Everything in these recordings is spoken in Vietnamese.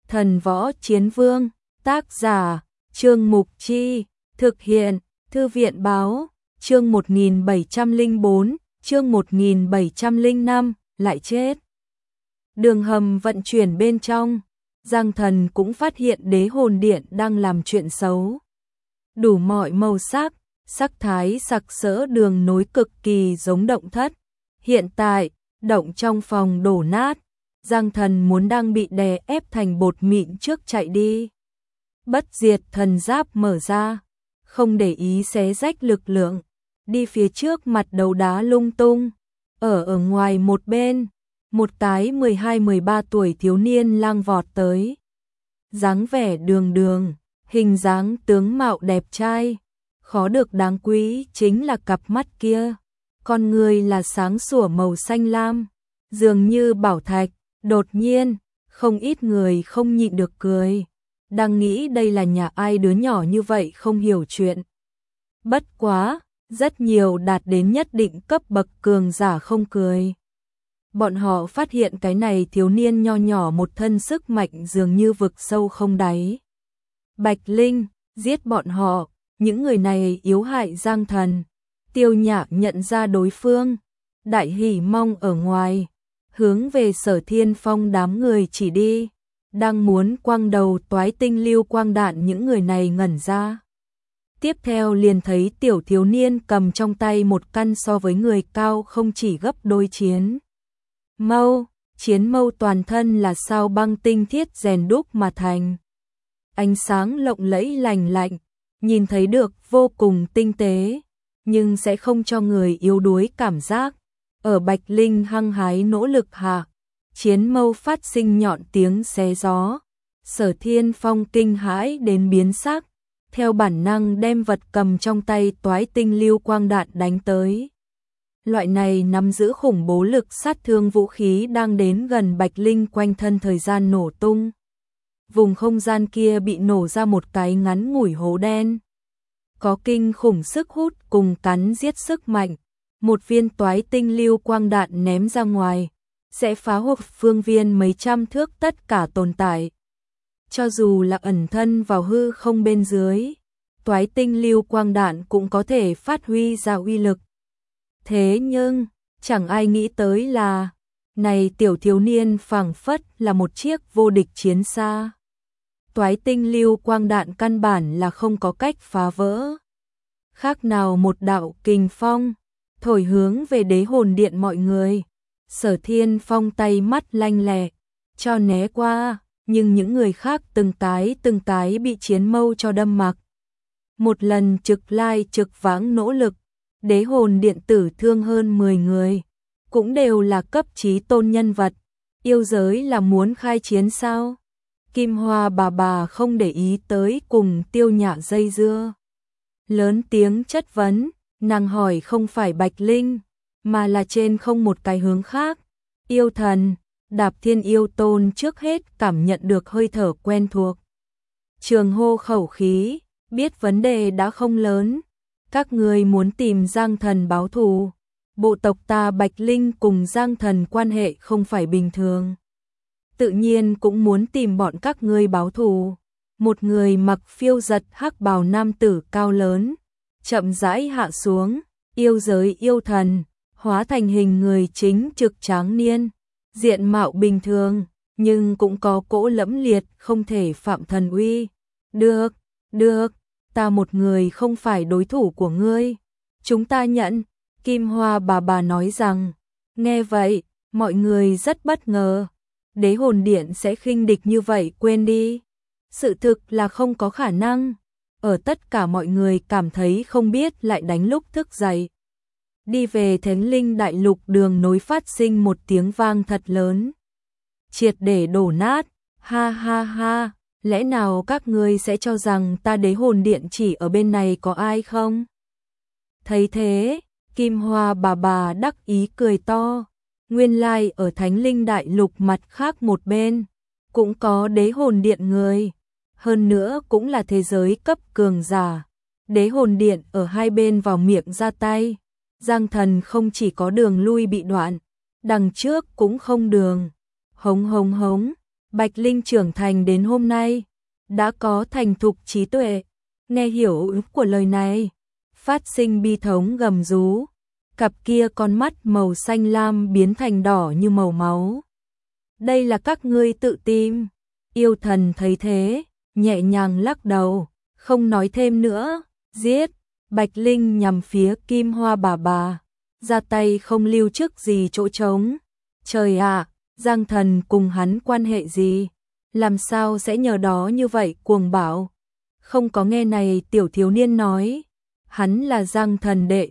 Thần Võ Chiến Vương, tác giả, Trương Mục Chi, thực hiện, Thư viện báo, chương 1704, chương 1705, lại chết. Đường hầm vận chuyển bên trong, Giang Thần cũng phát hiện đế hồn điện đang làm chuyện xấu. Đủ mọi màu sắc, sắc thái sặc sỡ đường nối cực kỳ giống động thất. Hiện tại, động trong phòng đổ nát, Giang Thần muốn đang bị đè ép thành bột mịn trước chạy đi. Bất diệt thần giáp mở ra, không để ý xé rách lực lượng, đi phía trước mặt đấu đá lung tung. Ở ngoài một bên, một cái 12-13 tuổi thiếu niên lang vọt tới. Dáng vẻ đường đường, hình dáng tướng mạo đẹp trai, khó được đáng quý chính là cặp mắt kia. Con người là sáng sủa màu xanh lam, dường như bảo thạch. Đột nhiên, không ít người không nhịn được cười. Đang nghĩ đây là nhà ai đứa nhỏ như vậy không hiểu chuyện. Bất quá, rất nhiều đạt đến nhất định cấp bậc cường giả không cười. Bọn họ phát hiện cái này thiếu niên nho nhỏ một thân sức mạnh dường như vực sâu không đáy. Bạch Linh, giết bọn họ, những người này yếu hại Giang Thần. Tiêu Nhã nhận ra đối phương, Đại Hỉ Mong ở ngoài, hướng về Sở Thiên Phong đám người chỉ đi, đang muốn quăng đầu toái tinh lưu quang đạn những người này ngẩn ra. Tiếp theo liền thấy tiểu thiếu niên cầm trong tay một căn so với người cao không chỉ gấp đôi chiến mâu toàn thân là sao băng tinh thiết rèn đúc mà thành. Ánh sáng lộng lẫy lành lạnh, nhìn thấy được vô cùng tinh tế, nhưng sẽ không cho người yếu đuối cảm giác. Ở Bạch Linh hăng hái nỗ lực hạ, chiến mâu phát sinh nhọn tiếng xé gió. Sở Thiên Phong kinh hãi đến biến sắc, theo bản năng đem vật cầm trong tay toái tinh lưu quang đạn đánh tới. Loại này nắm giữ khủng bố lực sát thương vũ khí đang đến gần Bạch Linh quanh thân thời gian nổ tung. Vùng không gian kia bị nổ ra một cái ngắn ngủi hố đen. Có kinh khủng sức hút cùng cắn giết sức mạnh. Một viên toái tinh lưu quang đạn ném ra ngoài, sẽ phá hủy phương viên mấy trăm thước tất cả tồn tại. Cho dù là ẩn thân vào hư không bên dưới, toái tinh lưu quang đạn cũng có thể phát huy ra uy lực. Thế nhưng, chẳng ai nghĩ tới là, này tiểu thiếu niên phảng phất là một chiếc vô địch chiến xa. Toái tinh lưu quang đạn căn bản là không có cách phá vỡ. Khác nào một đạo kình phong, thổi hướng về đế hồn điện mọi người. Sở Thiên Phong tay mắt lanh lẹ, cho né qua, nhưng những người khác từng cái bị chiến mâu cho đâm mặc. Một lần trực lai trực vãng nỗ lực, đế hồn điện tử thương hơn 10 người, cũng đều là cấp chí tôn nhân vật. Yêu giới là muốn khai chiến sao? Kim Hoa bà không để ý tới cùng Tiêu Nhã dây dưa. Lớn tiếng chất vấn. Nàng hỏi không phải Bạch Linh, mà là trên không một cái hướng khác. Yêu thần, Đạp Thiên yêu tôn trước hết cảm nhận được hơi thở quen thuộc. Trường hô khẩu khí, biết vấn đề đã không lớn. Các người muốn tìm Giang Thần báo thù. Bộ tộc ta Bạch Linh cùng Giang Thần quan hệ không phải bình thường. Tự nhiên cũng muốn tìm bọn các ngươi báo thù. Một người mặc phiêu giật hắc bào nam tử cao lớn chậm rãi hạ xuống, yêu giới yêu thần, hóa thành hình người chính trực tráng niên, diện mạo bình thường, nhưng cũng có cỗ lẫm liệt không thể phạm thần uy. Được, ta một người không phải đối thủ của ngươi. Chúng ta nhận, Kim Hoa bà nói rằng. Nghe vậy, mọi người rất bất ngờ. Đế hồn điện sẽ khinh địch như vậy quên đi. Sự thực là không có khả năng. Ở tất cả mọi người cảm thấy không biết lại đánh lúc thức dậy. Đi về Thánh Linh Đại Lục đường nối phát sinh một tiếng vang thật lớn. Triệt để đổ nát, ha ha ha, lẽ nào các ngươi sẽ cho rằng ta đế hồn điện chỉ ở bên này có ai không? Thấy thế, Kim Hoa bà đắc ý cười to, nguyên lai ở Thánh Linh Đại Lục mặt khác một bên, cũng có đế hồn điện người. Hơn nữa cũng là thế giới cấp cường giả. Đế hồn điện ở hai bên vào miệng ra tay. Giang Thần không chỉ có đường lui bị đoạn, đằng trước cũng không đường. Hống hống hống, Bạch Linh trưởng thành đến hôm nay, đã có thành thục trí tuệ, nghe hiểu ý của lời này, phát sinh bi thống gầm rú, cặp kia con mắt màu xanh lam biến thành đỏ như màu máu. Đây là các ngươi tự tìm. Yêu thần thấy thế, nhẹ nhàng lắc đầu, không nói thêm nữa, giết. Bạch Linh nhằm phía Kim Hoa bà, ra tay không lưu chức gì chỗ trống. Trời ạ, Giang Thần cùng hắn quan hệ gì? Làm sao sẽ nhờ đó như vậy cuồng bạo? Không có nghe này tiểu thiếu niên nói, hắn là Giang Thần đệ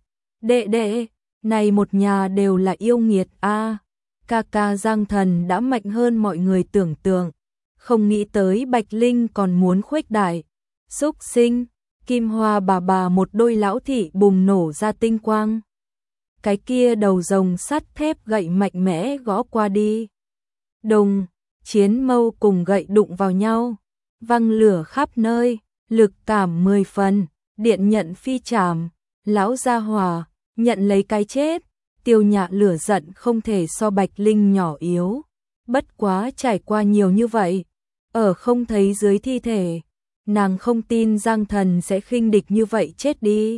đệ, này một nhà đều là yêu nghiệt a. Ca ca Giang Thần đã mạnh hơn mọi người tưởng tượng, không nghĩ tới Bạch Linh còn muốn khuếch đại. Xúc sinh, Kim Hoa bà một đôi lão thị bùng nổ ra tinh quang. Cái kia đầu rồng sắt thép gậy mạnh mẽ gõ qua đi. Đùng, chiến mâu cùng gậy đụng vào nhau, văng lửa khắp nơi, lực cảm 10 phần, điện nhận phi trảm, lão gia hỏa, nhận lấy cái chết. Tiêu Nhã lửa giận không thể so Bạch Linh nhỏ yếu, bất quá trải qua nhiều như vậy, ở không thấy dưới thi thể, nàng không tin Giang Thần sẽ khinh địch như vậy chết đi.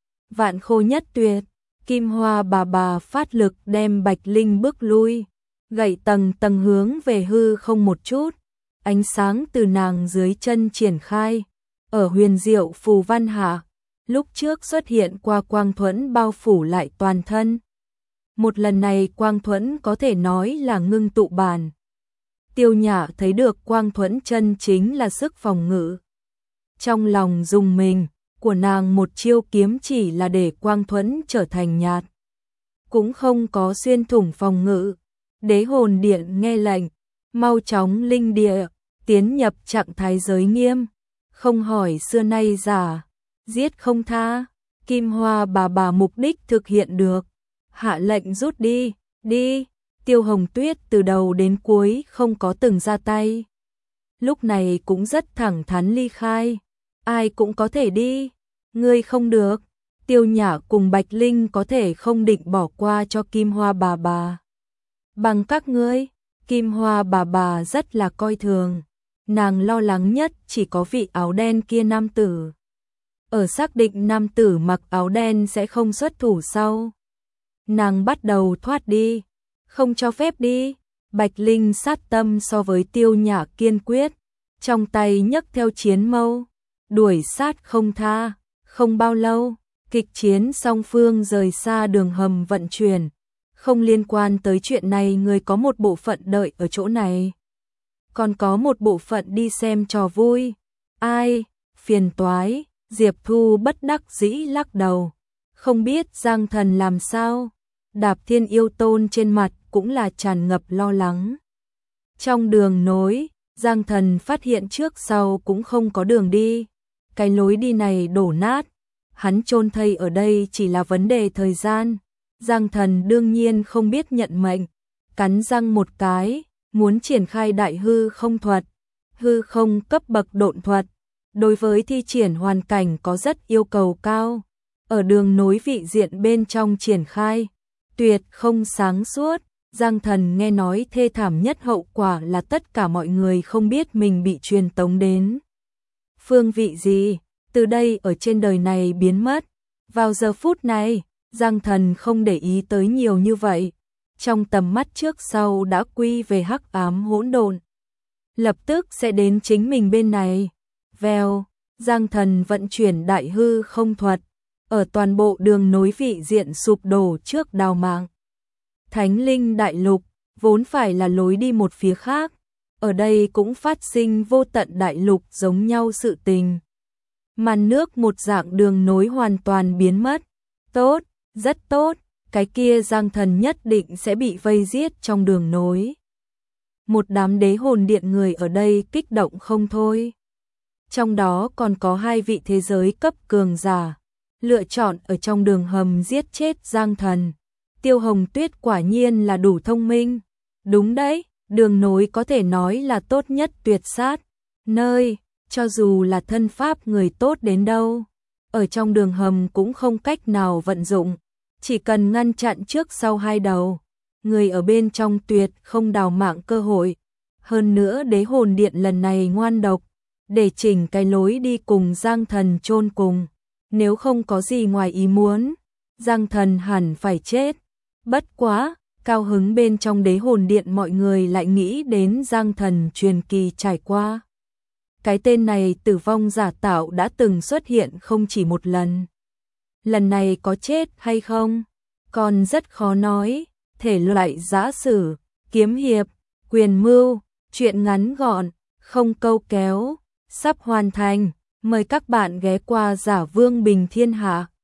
Vạn Khô Nhất Tuyệt, Kim Hoa bà phát lực đem Bạch Linh bước lui, gậy tầng tầng hướng về hư không một chút, ánh sáng từ nàng dưới chân triển khai, ở huyền diệu phù văn hạ, lúc trước xuất hiện qua quang thuẫn bao phủ lại toàn thân. Một lần này quang thuẫn có thể nói là ngưng tụ bản. Tiêu Nhã thấy được quang thuẫn chân chính là sức phòng ngự. Trong lòng rùng mình, của nàng một chiêu kiếm chỉ là để quang thuẫn trở thành nhạt. Cũng không có xuyên thủng phòng ngự. Đế hồn điện nghe lệnh, mau chóng linh địa, tiến nhập trạng thái giới nghiêm. Không hỏi xưa nay giả, giết không tha. Kim Hoa bà mục đích thực hiện được. Hạ lệnh rút đi, đi. Tiêu Hồng Tuyết từ đầu đến cuối không có từng ra tay. Lúc này cũng rất thẳng thắn ly khai. Ai cũng có thể đi, ngươi không được. Tiêu Nhã cùng Bạch Linh có thể không định bỏ qua cho Kim Hoa bà. Bằng các ngươi, Kim Hoa bà rất là coi thường. Nàng lo lắng nhất chỉ có vị áo đen kia nam tử. Ở xác định nam tử mặc áo đen sẽ không xuất thủ sau, nàng bắt đầu thoát đi, không cho phép đi. Bạch Linh sát tâm so với Tiêu Nhã kiên quyết, trong tay nhấc theo chiến mâu, đuổi sát không tha. Không bao lâu, kịch chiến song phương rời xa đường hầm vận chuyển, không liên quan tới chuyện này, người có một bộ phận đợi ở chỗ này, còn có một bộ phận đi xem trò vui. Ai, phiền toái. Diệp Thu bất đắc dĩ lắc đầu, không biết Giang Thần làm sao. Đạp Thiên Yêu Tôn trên mặt cũng là tràn ngập lo lắng. Trong đường nối, Giang Thần phát hiện trước sau cũng không có đường đi. Cái lối đi này đổ nát, hắn chôn thây ở đây chỉ là vấn đề thời gian. Giang Thần đương nhiên không biết nhận mệnh, cắn răng một cái, muốn triển khai đại hư không thuật, hư không cấp bậc độn thuật. Đối với thi triển hoàn cảnh có rất yêu cầu cao, ở đường nối vị diện bên trong triển khai, tuyệt không sáng suốt. Giang Thần nghe nói thê thảm nhất hậu quả là tất cả mọi người không biết mình bị truyền tống đến phương vị gì, từ đây ở trên đời này biến mất. Vào giờ phút này, Giang Thần không để ý tới nhiều như vậy, trong tầm mắt trước sau đã quy về hắc ám hỗn độn, lập tức sẽ đến chính mình bên này. Vèo, Giang Thần vận chuyển đại hư không thuật, ở toàn bộ đường nối vị diện sụp đổ trước đào mạng. Thánh Linh Đại Lục, vốn phải là lối đi một phía khác, ở đây cũng phát sinh vô tận đại lục giống nhau sự tình. Màn nước một dạng đường nối hoàn toàn biến mất. Tốt, rất tốt, cái kia Giang Thần nhất định sẽ bị vây giết trong đường nối. Một đám đế hồn điện người ở đây kích động không thôi. Trong đó còn có 2 vị thế giới cấp cường giả, lựa chọn ở trong đường hầm giết chết Giang Thần. Tiêu Hồng Tuyết quả nhiên là đủ thông minh. Đúng đấy, đường nối có thể nói là tốt nhất tuyệt sát nơi, cho dù là thân pháp người tốt đến đâu, ở trong đường hầm cũng không cách nào vận dụng, chỉ cần ngăn chặn trước sau 2 đầu, người ở bên trong tuyệt không đào mạng cơ hội. Hơn nữa đế hồn điện lần này ngoan độc, để chỉnh cái lối đi cùng Giang Thần chôn cùng. Nếu không có gì ngoài ý muốn, Giang Thần hẳn phải chết. Bất quá, cao hứng bên trong đế hồn điện mọi người lại nghĩ đến Giang Thần truyền kỳ trải qua. Cái tên này tử vong giả tạo đã từng xuất hiện không chỉ một lần. Lần này có chết hay không? Còn rất khó nói, thể loại giã sử, kiếm hiệp, quyền mưu, truyện ngắn gọn, không câu kéo, sắp hoàn thành. Mời các bạn ghé qua Giả Vương Bình Thiên Hạ.